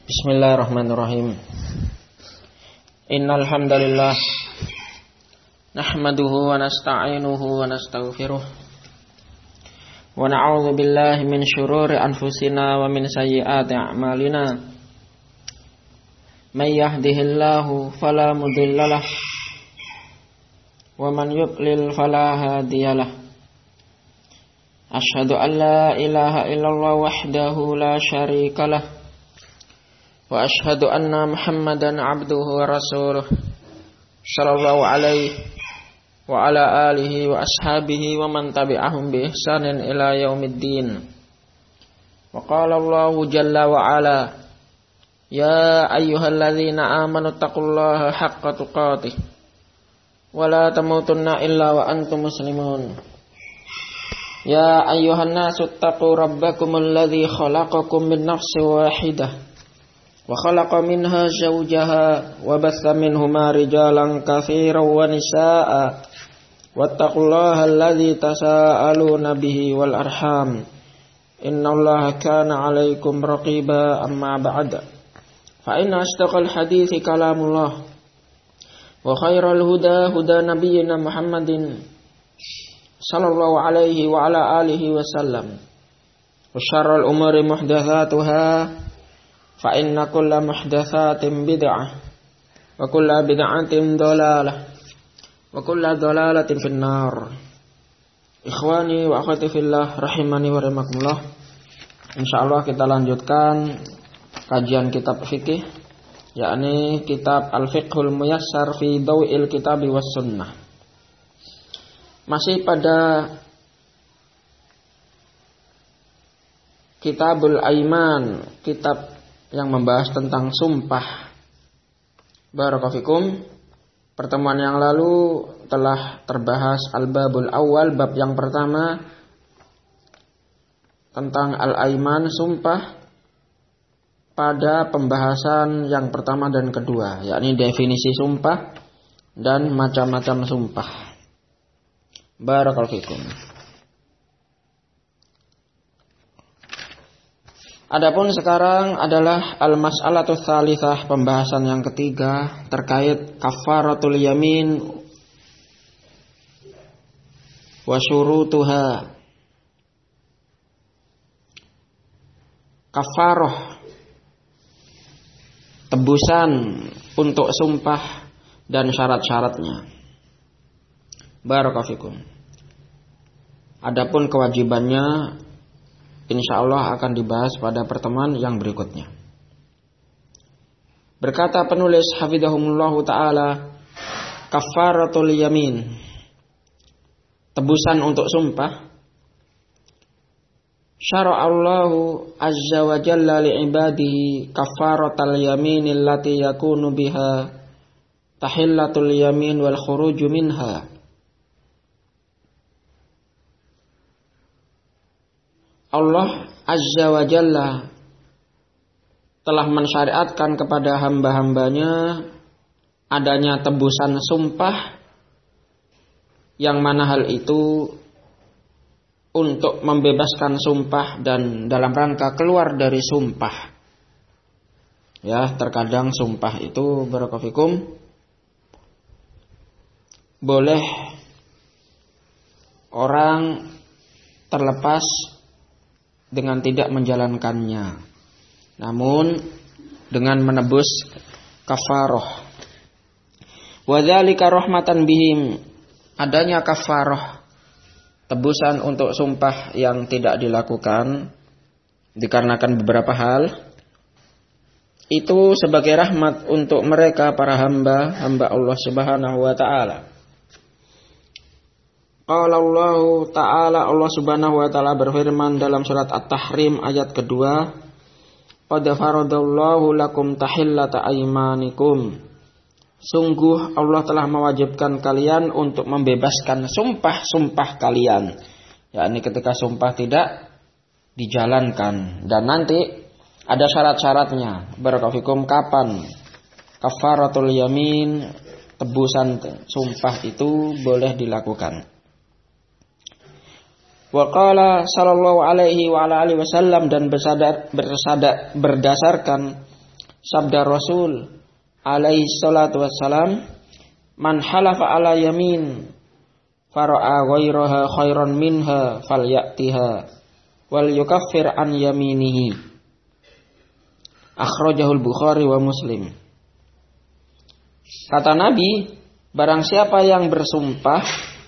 Bismillahirrahmanirrahim. Innal hamdalillah nahmaduhu wa nasta'inuhu wa nastaghfiruh wa na'udzu billahi min syururi anfusina wa min sayyiati a'malina. May yahdihillahu fala mudhillalah wa man yudlil fala hadiyalah. Asyhadu an la ilaha illallah wahdahu la syarikalah wa ashhadu anna Muhammadan abduhu wa rasuluh sallallahu alaihi wa ala alihi wa ashabihi wa man tabi'ahum bi ihsanin ila yaumiddin. Wa qala Allahu jalla wa ala, ya ayyuhalladzina amanu taqullaha haqqa tuqatih wa la tamutunna illa wa antum muslimun. Ya ayyuhan nasu taqu rabbakumul ladzi khalaqakum min nafsin wahidah wa khalaqa minha zawjaha wa batha minhuma rijalan katsiran wa nisaa'a wattaqullaha alladzi tasaaluna bihi wal arham innallaha kana 'alaikum raqiba. Amma ba'd, fa inna asdaqal hadithi kalamullah wa khairal huda huda nabiyyina Muhammadin sallallahu alaihi wa ala alihi wasallam wa syarrul umuri muhdatsatuha fa inna kulla muhdatsatin bid'ah wa kulla bid'atin dhalalah wa kulla dhalalatin finnar. Ikhwani wa akhwati fillah rahimani wa rahimakumullah. Insyaallah kita lanjutkan kajian kitab fikih, yakni kitab Al-Fiqhul Muyassar fi Daw'il Kitabi was Sunnah. Masih pada Kitabul Aiman, kitab yang membahas tentang sumpah. Barakallahu fikum. Pertemuan yang lalu telah terbahas al-babul awal, bab yang pertama tentang al-aiman, sumpah, pada pembahasan yang pertama dan kedua, yakni definisi sumpah dan macam-macam sumpah. Barakallahu fikum. Adapun sekarang adalah al-mas'alatus tsalitsah, pembahasan yang ketiga terkait kafaratul yamin wa syurutuha. Kafarah, tebusan untuk sumpah dan syarat-syaratnya. Barakallahu fikum. Adapun kewajibannya insyaallah akan dibahas pada pertemuan yang berikutnya. Berkata penulis hafizahumullahu ta'ala, kafaratul yamin, tebusan untuk sumpah. Syara'allahu azza wa jalla li'ibadihi kafaratal yamin allati yakunu biha tahillatul yamin wal khuruju minha. Allah azza wa jalla telah mensyariatkan kepada hamba-hambanya adanya tebusan sumpah, yang mana hal itu untuk membebaskan sumpah dan dalam rangka keluar dari sumpah. Ya, terkadang sumpah itu barakallahu fikum boleh orang terlepas dengan tidak menjalankannya, namun dengan menebus kafarah. Wa dzalika rahmatan bihim, adanya kafarah, tebusan untuk sumpah yang tidak dilakukan dikarenakan beberapa hal, itu sebagai rahmat untuk mereka para hamba Allah Subhanahu wa taala. Qala Allah Ta'ala, Allah Subhanahu wa taala berfirman dalam surat At-Tahrim ayat kedua, qad faradallahu lakum tahillata aymanikum, sungguh Allah telah mewajibkan kalian untuk membebaskan sumpah-sumpah kalian, yakni ketika sumpah tidak dijalankan. Dan nanti ada syarat-syaratnya. Barakallahu fikum, kapan kafaratul yamin, tebusan sumpah itu boleh dilakukan. Wa qala sallallahu alaihi wa ala alihi wasallam, dan berdasarkan Sabda Rasul alaihi salatu wassalam, man halafa ala yamin fara'a ghairaha khairan minha falyatiha wal yukaffir an yaminihi. Akhrajahul Bukhari wa Muslim. Kata Nabi, barang siapa yang bersumpah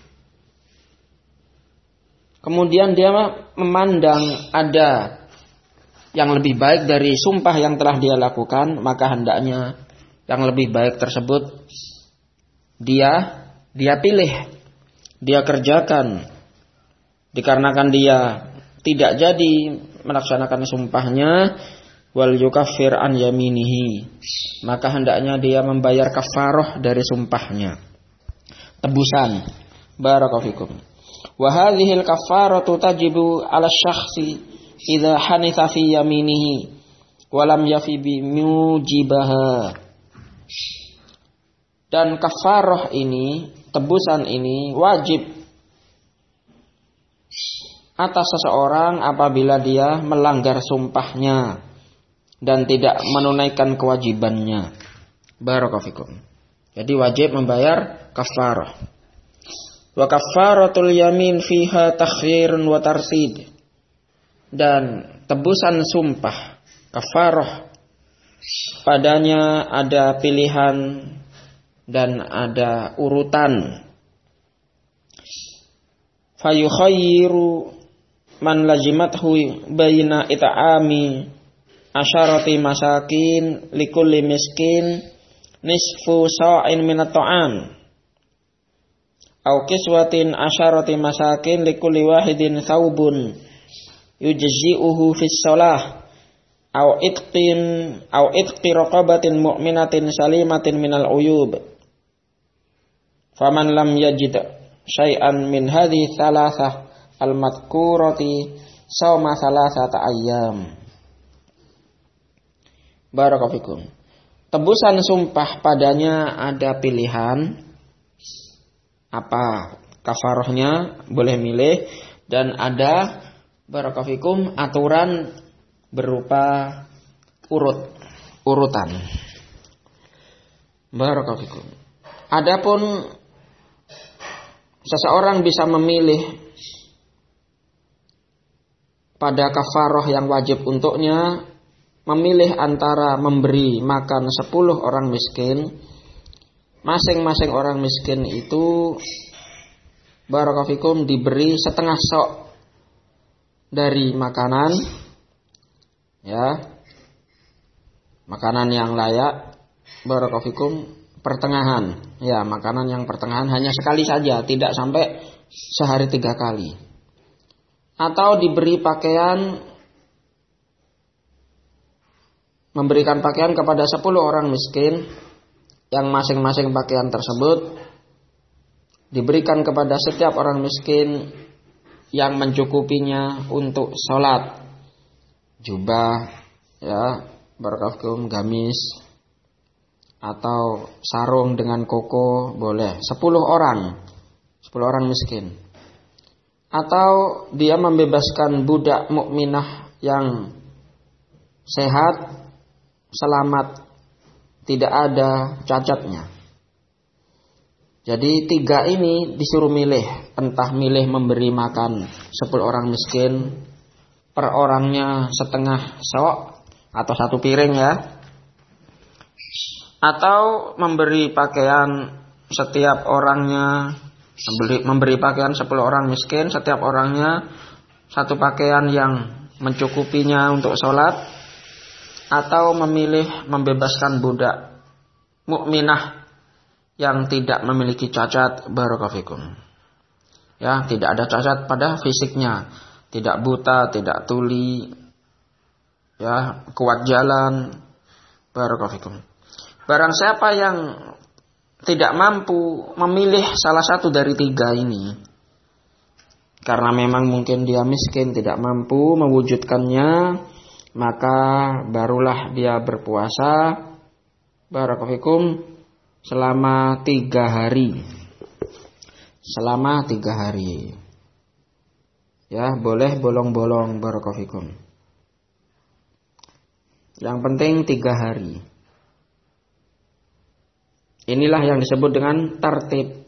kemudian dia memandang ada yang lebih baik dari sumpah yang telah dia lakukan, maka hendaknya yang lebih baik tersebut dia pilih, dia kerjakan. Dikarenakan dia tidak jadi melaksanakan sumpahnya, wal yukaffir an yaminihi, maka hendaknya dia membayar kafarah dari sumpahnya, tebusan. Barakallahu fikum. Wa hadhil kafaratu tajibu 'ala syakhsi idza hanitha fi yaminihi wa lam yafi bi mujibaha. Dan kafarah ini, tebusan ini wajib atas seseorang apabila dia melanggar sumpahnya dan tidak menunaikan kewajibannya. Barakallahu fikum. Jadi wajib membayar kafarah. Wa kafaratul yamin fiha takhyirun wa tartib. Dan tebusan sumpah, kafarah, padanya ada pilihan dan ada urutan. Fayukhayyiru man lazimathu baina it'ami asyarati masakin likulli miskin nisfu sa'in minat ta'am au kiswatin asyarati masakin likulli wahidin thawbun yujzi'uhu fis shalah au itqi raqabatin mu'minatin salimatin minal uyub. Faman lam yajid syai'an min hadhihi thalathah al-madhkurati sawma thalathata ayyam. Barakallahu fikum. Tebusan sumpah padanya ada pilihan, apa kafarahnya, boleh milih, dan ada barakallahu fikum aturan berupa urutan. Barakallahu fikum. Adapun seseorang bisa memilih pada kafarah yang wajib untuknya, memilih antara memberi makan 10 orang miskin. Masing-masing orang miskin itu barakallahu fikum diberi setengah sok dari makanan, ya, makanan yang layak. Barakallahu fikum, pertengahan, ya, makanan yang pertengahan, hanya sekali saja, tidak sampai sehari 3 kali. Atau diberi pakaian, memberikan pakaian kepada 10 orang miskin, yang masing-masing pakaian tersebut diberikan kepada setiap orang miskin yang mencukupinya untuk sholat, jubah, ya, barakallahu, gamis, atau sarung dengan koko, boleh 10 orang miskin. Atau dia membebaskan budak mukminah yang sehat, selamat, tidak ada cacatnya. Jadi 3 ini disuruh milih, entah milih memberi makan 10 orang miskin, per orangnya setengah sok atau 1 piring, ya, atau memberi pakaian setiap orangnya, memberi pakaian 10 orang miskin, setiap orangnya 1 pakaian yang mencukupinya untuk sholat, atau memilih membebaskan budak mukminah yang tidak memiliki cacat. Barakallahu fikum. Ya, tidak ada cacat pada fisiknya, tidak buta, tidak tuli, ya, kuat jalan. Barakallahu fikum. Barang siapa yang tidak mampu memilih salah satu dari 3 ini, karena memang mungkin dia miskin, tidak mampu mewujudkannya, maka barulah dia berpuasa, barakallahu fikum, selama 3 hari. Selama 3 hari. Ya, boleh bolong-bolong, barakallahu fikum. Yang penting 3 hari. Inilah yang disebut dengan tartib.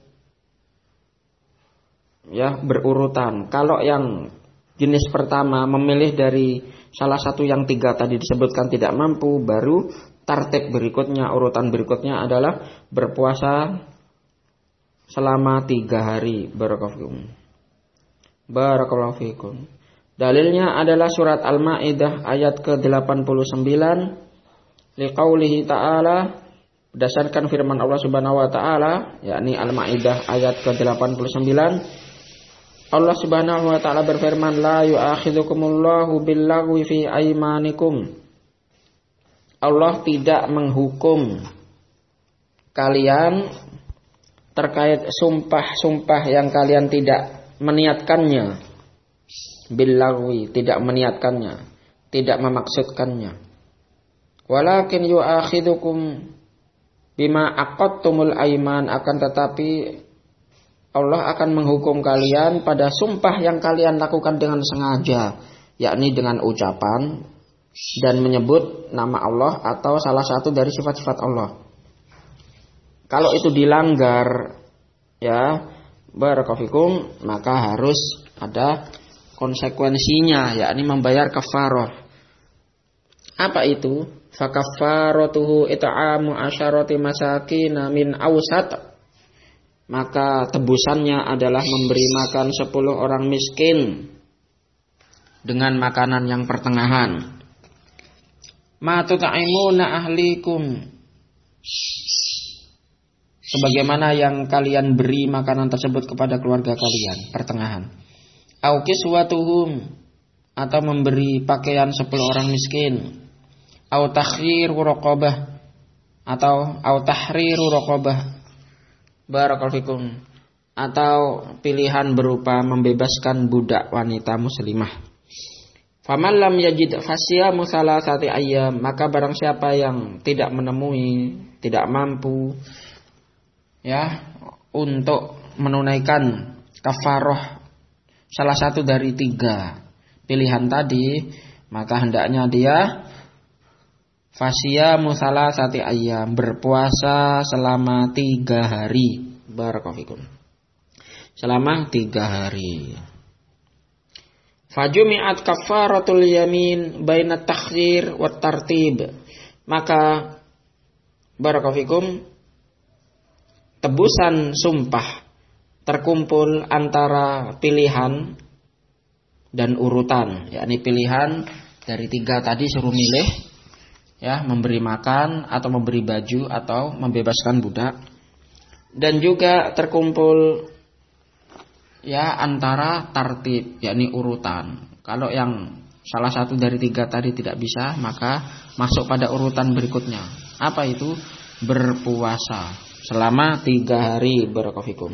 Ya, berurutan. Kalau yang jenis pertama memilih dari salah satu yang 3 tadi disebutkan tidak mampu, baru tartib berikutnya, urutan berikutnya adalah berpuasa selama 3 hari. Barakallahu fikum. Dalilnya adalah surat Al-Maidah ayat ke-89. Liqaulihi ta'ala, berdasarkan firman Allah Subhanahu wa taala, yakni Al-Maidah ayat ke-89. Allah Subhanahu wa taala berfirman, la yu'akhidhukumullahu billaghwi fi aymanikum. Allah tidak menghukum kalian terkait sumpah-sumpah yang kalian tidak meniatkannya. Billaghwi, tidak meniatkannya, tidak memaksudkannya. Walakin yu'akhidhukum bima aqadtumul aiman, akan tetapi Allah akan menghukum kalian pada sumpah yang kalian lakukan dengan sengaja, yakni dengan ucapan dan menyebut nama Allah atau salah satu dari sifat-sifat Allah. Kalau itu dilanggar, ya, barakallahu fikum, maka harus ada konsekuensinya, yakni membayar kafarah. Apa itu? Fa kafaratuhu it'amu asyarati masakin min awsat. Maka tebusannya adalah memberi makan 10 orang miskin dengan makanan yang pertengahan. Ma tut'imuna ahlikum, sebagaimana yang kalian beri makanan tersebut kepada keluarga kalian, pertengahan. Au kiswatuhum, atau memberi pakaian 10 orang miskin. Au tahriru raqabah, atau au tahriru raqabah, barakallahu fikum, atau pilihan berupa membebaskan budak wanita muslimah. Faman lam yajid fasiyamu salasati ayyam, maka barang siapa yang tidak menemui, tidak mampu, ya, untuk menunaikan kafarah salah satu dari 3 pilihan tadi, maka hendaknya dia fasiyamu salasati ayyam, berpuasa selama 3 hari. Barakallahu fikum. Selama 3 hari. Fajumi'at kafaratul yamin baina takhir wa tartib. Maka barakallahu fikum, tebusan sumpah terkumpul antara pilihan dan urutan, yakni pilihan dari 3 tadi suruh milih, ya, memberi makan atau memberi baju atau membebaskan budak, dan juga terkumpul, ya, antara tartib, yakni urutan. Kalau yang salah satu dari 3 tadi tidak bisa, maka masuk pada urutan berikutnya. Apa itu? Berpuasa selama 3 hari. Barakallahu fikum.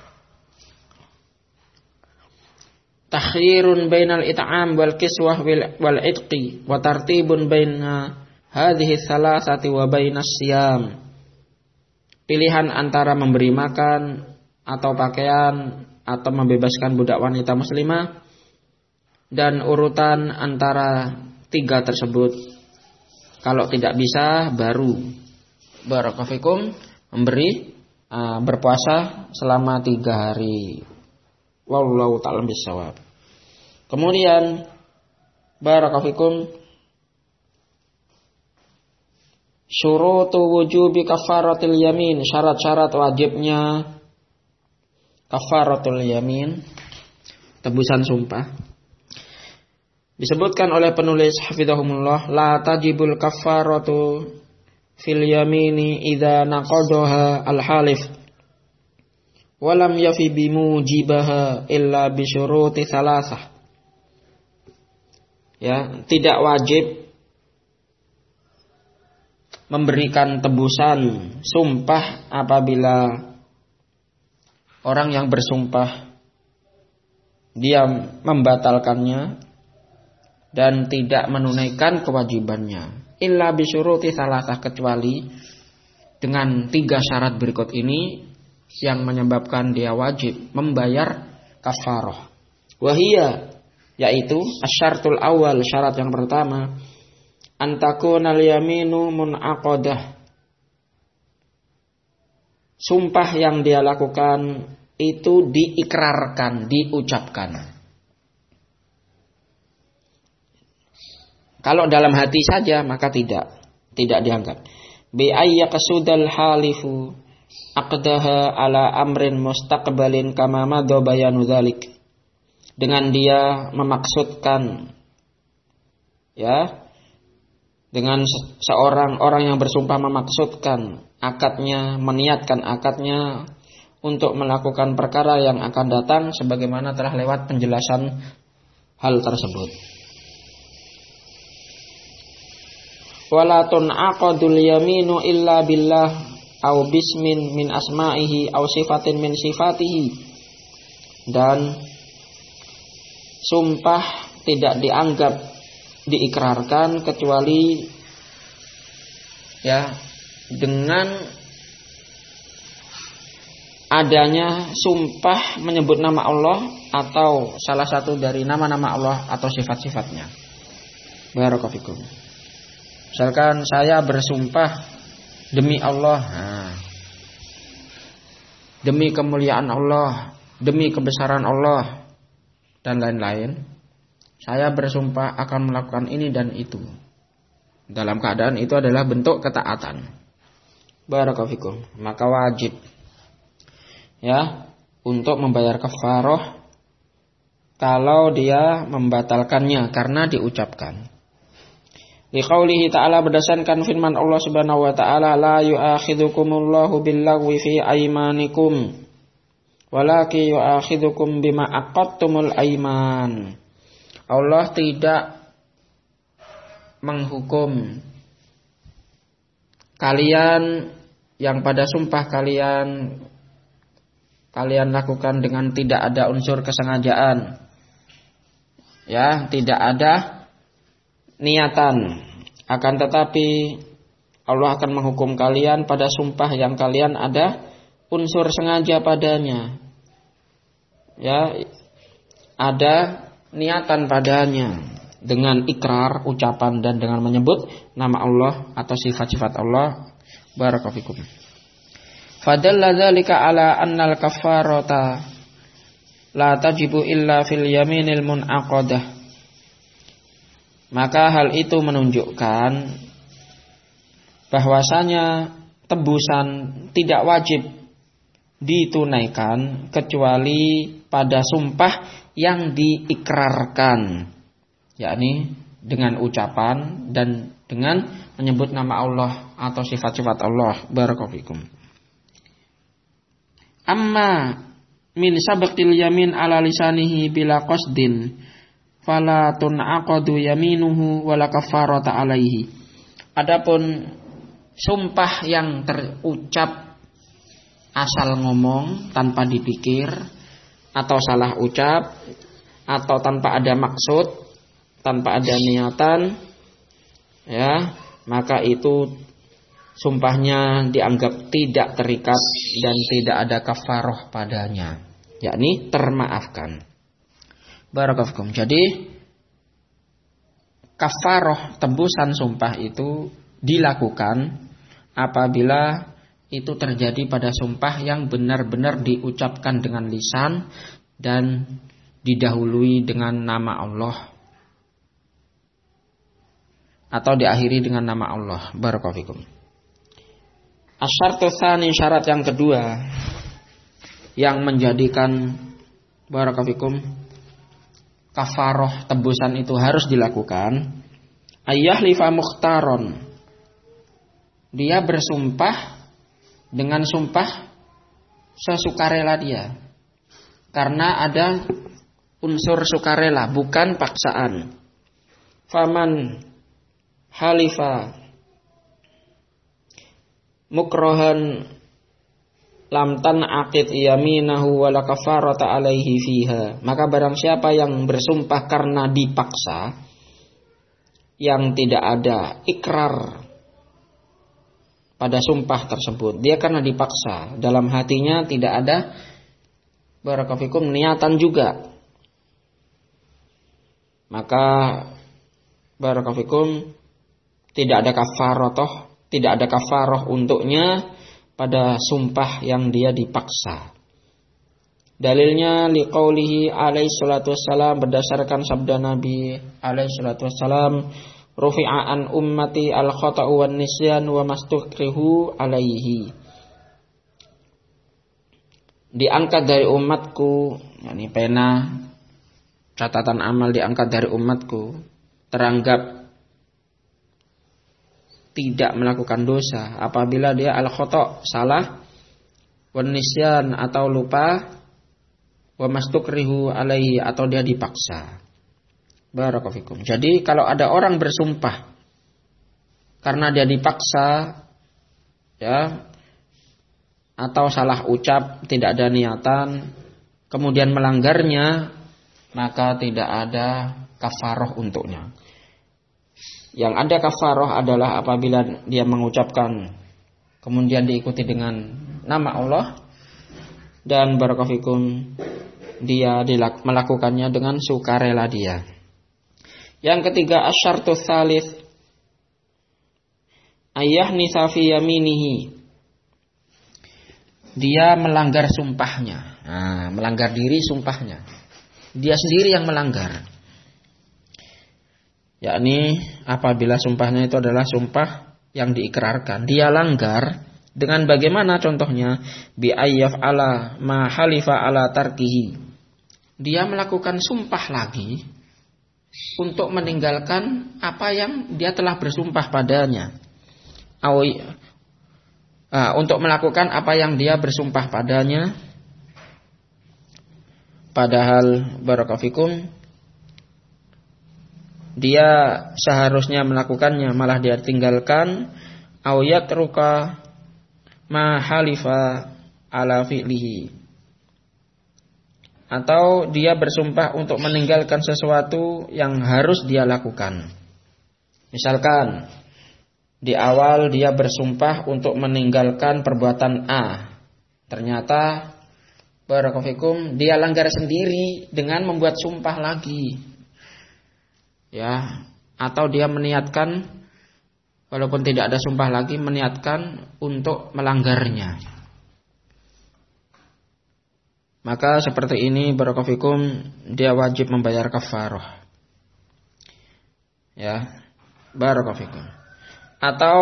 Takhirun bainal it'am wal kiswah wal itqi wa tartibun baina hadhihi salasati wa bainas siyam. Pilihan antara memberi makan atau pakaian atau membebaskan budak wanita muslimah, dan urutan antara 3 tersebut. Kalau tidak bisa, baru barakallahu fikum memberi berpuasa selama 3 hari. Wallahu ta'ala bissawab. Kemudian barakallahu fikum, syurutu wujubi kafaratil yamin, syarat-syarat wajibnya kafaratul yamin, tebusan sumpah. Disebutkan oleh penulis hafizahumullah, la tajibul kafaratu fil yamini idza naqadaha al halif wa lam yafi bimujibaha illa bi syuruti salasah. Ya, tidak wajib memberikan tebusan sumpah apabila orang yang bersumpah dia membatalkannya dan tidak menunaikan kewajibannya, illa bisyuruti salasah, kecuali dengan 3 syarat berikut ini yang menyebabkan dia wajib membayar kafarah. Wahia, yaitu asyartul awal, syarat yang pertama, antakunal yaminu munaqadah. Sumpah yang dia lakukan itu diikrarkan, diucapkan. Kalau dalam hati saja maka tidak dianggap. Bi ayyaqsudal halifu aqdaha ala amrin mustaqbalin kama madha bayanu dzalik. Dengan dia memaksudkan, ya, dengan seorang orang yang bersumpah memaksudkan akadnya, meniatkan akadnya untuk melakukan perkara yang akan datang sebagaimana telah lewat penjelasan hal tersebut. Wala tunaqadul yaminu illa billah au bismin min asma'ihi au sifatin min sifatihi. Dan sumpah tidak dianggap diikrarkan kecuali ya dengan adanya sumpah menyebut nama Allah atau salah satu dari nama-nama Allah atau sifat-sifatnya. Barakallahu fikum. Misalkan saya bersumpah demi Allah, demi kemuliaan Allah, demi kebesaran Allah dan lain-lain, saya bersumpah akan melakukan ini dan itu. Dalam keadaan itu adalah bentuk ketaatan. Barakallahu fikum. Maka wajib ya untuk membayar kafarah kalau dia membatalkannya karena diucapkan. Liqaulihi ta'ala, berdasarkan firman Allah Subhanahu wa ta'ala, la yu'akhidhukumullahu billaghwi fi aymanikum walakin yu'akhidhukum bima aqadtumul ayman. Allah tidak menghukum kalian yang pada sumpah kalian lakukan dengan tidak ada unsur kesengajaan, ya, tidak ada niatan. Akan tetapi Allah akan menghukum kalian pada sumpah yang kalian ada unsur sengaja padanya, ya, ada niatan padanya dengan ikrar, ucapan dan dengan menyebut nama Allah atau sifat-sifat Allah. Barakallahu fikum. Fadalla dzalika ala annal kafarata la tajibu illa fil yaminil munaqadah. Maka hal itu menunjukkan bahwasanya tebusan tidak wajib ditunaikan kecuali pada sumpah yang diikrarkan, yakni dengan ucapan dan dengan menyebut nama Allah atau sifat-sifat Allah. Barakallahu fikum. Amma min sabaqil yamin ala lisanihi bila qasdin fala tunaqadu yaminuhu wala kafarata alaihi. Adapun sumpah yang terucap asal ngomong tanpa dipikir atau salah ucap atau tanpa ada maksud, tanpa ada niatan, ya, maka itu sumpahnya dianggap tidak terikat dan tidak ada kafarah padanya, yakni termaafkan. Barakallahu fikum. Jadi kafarah tebusan sumpah itu dilakukan apabila itu terjadi pada sumpah yang benar-benar diucapkan dengan lisan dan didahului dengan nama Allah atau diakhiri dengan nama Allah. Barakallahu fikum. Asyartu tsani, syarat yang kedua yang menjadikan barakallahu fikum kafarah tebusan itu harus dilakukan, ayyahlifa mukhtaron, dia bersumpah dengan sumpah sesukarela dia, karena ada unsur sukarela, bukan paksaan. Faman halifa mukrohan lam tan'aqid yaminahu wala kafarata alaihi fiha. Maka barang siapa yang bersumpah karena dipaksa, yang tidak ada ikrar pada sumpah tersebut, dia karena dipaksa, dalam hatinya tidak ada barakallahu fikum niatan juga, maka barakallahu fikum tidak ada kafaroh untuknya pada sumpah yang dia dipaksa. Dalilnya liqaulihi alaihi salatu wassalam, berdasarkan sabda Nabi alaihi salatu wassalam, rufi'a an ummati al-khata'u wan nisyan wa mastukrihu alaihi. Diangkat dari umatku, yakni pena catatan amal diangkat dari umatku, teranggap tidak melakukan dosa apabila dia al-khata' salah, wan nisyan atau lupa, wa mastukrihu alaihi atau dia dipaksa. Barakallahu fikum. Jadi kalau ada orang bersumpah karena dia dipaksa, ya, atau salah ucap, tidak ada niatan, kemudian melanggarnya, maka tidak ada kafaroh untuknya. Yang ada kafaroh adalah apabila dia mengucapkan kemudian diikuti dengan nama Allah, dan barakallahu fikum dia melakukannya dengan sukarela dia. Yang ketiga, asyartu tsalits ayyahnifa fi yaminihi. Dia melanggar sumpahnya. Melanggar diri sumpahnya. Dia sendiri yang melanggar. Yakni apabila sumpahnya itu adalah sumpah yang diikrarkan, dia langgar dengan bagaimana contohnya? Bi ayyaf ala ma halifa ala tarkihi. Dia melakukan sumpah lagi untuk meninggalkan apa yang dia telah bersumpah padanya. Untuk melakukan apa yang dia bersumpah padanya. Padahal barakallahu fikum dia seharusnya melakukannya, malah dia tinggalkan. Au yatruka ma halifa ala fi'lihi. Atau dia bersumpah untuk meninggalkan sesuatu yang harus dia lakukan. Misalkan di awal dia bersumpah untuk meninggalkan perbuatan A, ternyata barakallahu fikum dia langgar sendiri dengan membuat sumpah lagi, ya. Atau dia meniatkan, walaupun tidak ada sumpah lagi, meniatkan untuk melanggarnya. Maka seperti ini barakallahu fikum dia wajib membayar kafarah. Ya, barakallahu fikum. Atau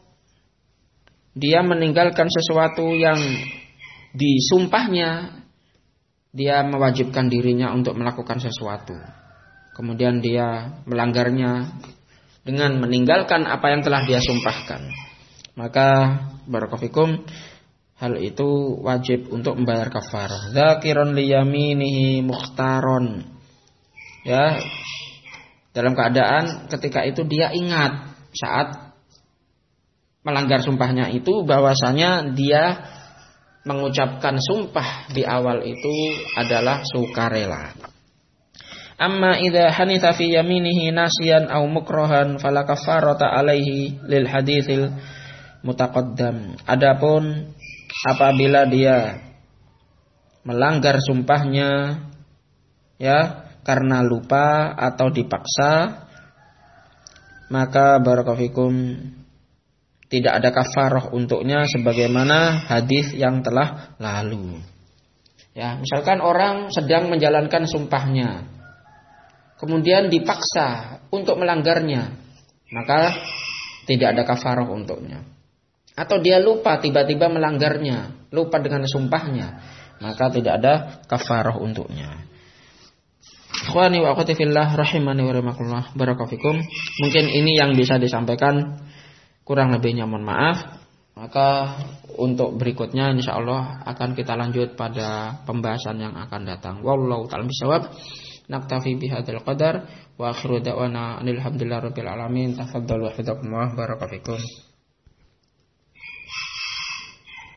dia meninggalkan sesuatu yang disumpahnya, dia mewajibkan dirinya untuk melakukan sesuatu. Kemudian dia melanggarnya dengan meninggalkan apa yang telah dia sumpahkan. Maka barakallahu fikum hal itu wajib untuk membayar kafarah. Dzakiron liyaminihi mukhtaron. Ya, dalam keadaan ketika itu dia ingat saat melanggar sumpahnya itu bahwasanya dia mengucapkan sumpah di awal itu adalah sukarela. Amma idza hanitha fi yaminihi nasiyan aw mukrahan fala kafarata alaihi lil haditsil mutaqaddam. Adapun apabila dia melanggar sumpahnya, ya, karena lupa atau dipaksa, maka barakallahu fikum tidak ada kafarah untuknya sebagaimana hadis yang telah lalu. Ya, misalkan orang sedang menjalankan sumpahnya, kemudian dipaksa untuk melanggarnya, maka tidak ada kafarah untuknya. Atau dia lupa tiba-tiba melanggarnya, lupa dengan sumpahnya, maka tidak ada kafarah untuknya. Ikhwani wa akhwati fillah rahimani wa rahimakumullah, barakallahu fikum. Mungkin ini yang bisa disampaikan, kurang lebihnya mohon maaf. Maka untuk berikutnya insyaallah akan kita lanjut pada pembahasan yang akan datang. Wallahu ta'ala bishawab. Naktafi bihadzal qadar wa akhiru da'wana alhamdulillahirabbil alamin. Tafadhalu hafizakumullah, barakallahu fikum.